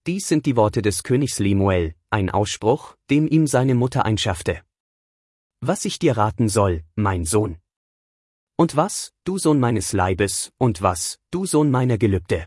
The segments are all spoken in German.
Dies sind die Worte des Königs Lemuel, ein Ausspruch, dem ihm seine Mutter einschaffte. Was ich dir raten soll, mein Sohn. Und was, du Sohn meines Leibes, und was, du Sohn meiner Gelübde.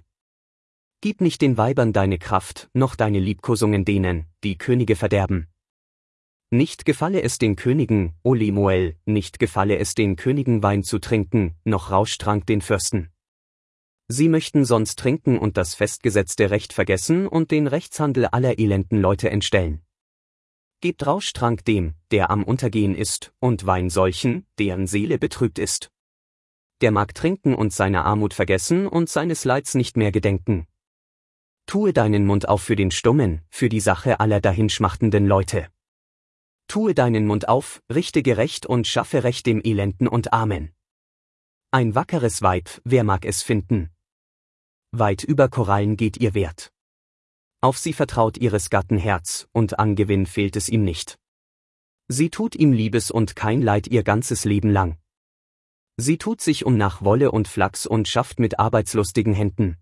Gib nicht den Weibern deine Kraft, noch deine Liebkosungen denen, die Könige verderben. Nicht gefalle es den Königen, o Lemuel, nicht gefalle es den Königen Wein zu trinken, noch Rauschtrank den Fürsten. Sie möchten sonst trinken und das festgesetzte Recht vergessen und den Rechtshandel aller elenden Leute entstellen. Gebt Rauschtrank dem, der am Untergehen ist, und Wein solchen, deren Seele betrübt ist. Der mag trinken und seine Armut vergessen und seines Leids nicht mehr gedenken. Tue deinen Mund auf für den Stummen, für die Sache aller dahinschmachtenden Leute. Tue deinen Mund auf, richte gerecht und schaffe Recht dem Elenden und Armen. Ein wackeres Weib, wer mag es finden? Weit über Korallen geht ihr Wert. Auf sie vertraut ihres Gatten Herz, und an Gewinn fehlt es ihm nicht. Sie tut ihm Liebes und kein Leid ihr ganzes Leben lang. Sie tut sich nach Wolle und Flachs und schafft mit arbeitslustigen Händen.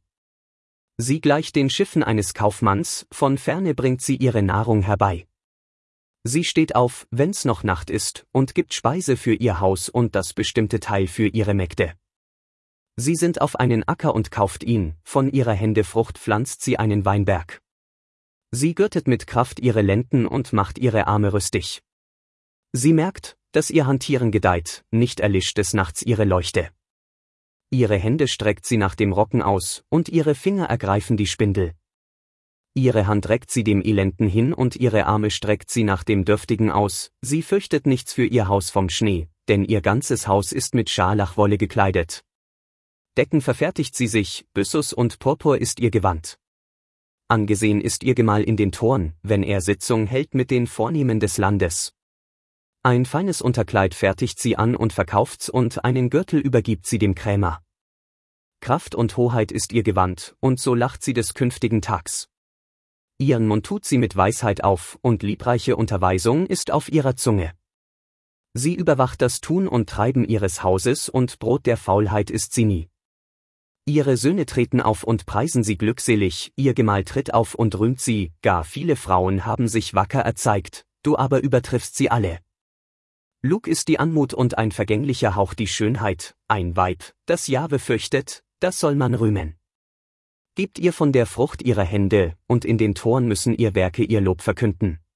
Sie gleicht den Schiffen eines Kaufmanns, von ferne bringt sie ihre Nahrung herbei. Sie steht auf, wenn's noch Nacht ist, und gibt Speise für ihr Haus und das bestimmte Teil für ihre Mägde. Sie sind auf einen Acker und kauft ihn, von ihrer Hände Frucht pflanzt sie einen Weinberg. Sie gürtet mit Kraft ihre Lenden und macht ihre Arme rüstig. Sie merkt, dass ihr Hantieren gedeiht, nicht erlischt des Nachts ihre Leuchte. Ihre Hände streckt sie nach dem Rocken aus, und ihre Finger ergreifen die Spindel. Ihre Hand reckt sie dem Elenden hin und ihre Arme streckt sie nach dem Dürftigen aus, sie fürchtet nichts für ihr Haus vom Schnee, denn ihr ganzes Haus ist mit Scharlachwolle gekleidet. Decken verfertigt sie sich, Byssus und Purpur ist ihr Gewand. Angesehen ist ihr Gemahl in den Toren, wenn er Sitzung hält mit den Vornehmen des Landes. Ein feines Unterkleid fertigt sie an und verkauft's und einen Gürtel übergibt sie dem Krämer. Kraft und Hoheit ist ihr Gewand, und so lacht sie des künftigen Tags. Ihren Mund tut sie mit Weisheit auf, und liebreiche Unterweisung ist auf ihrer Zunge. Sie überwacht das Tun und Treiben ihres Hauses und Brot der Faulheit isst sie nie. Ihre Söhne treten auf und preisen sie glückselig, ihr Gemahl tritt auf und rühmt sie, gar viele Frauen haben sich wacker erzeigt, du aber übertriffst sie alle. Lug ist die Anmut und ein vergänglicher Hauch die Schönheit, ein Weib, das Jahwe fürchtet, das soll man rühmen. Gebt ihr von der Frucht ihrer Hände, und in den Toren müssen ihr Werke ihr Lob verkünden.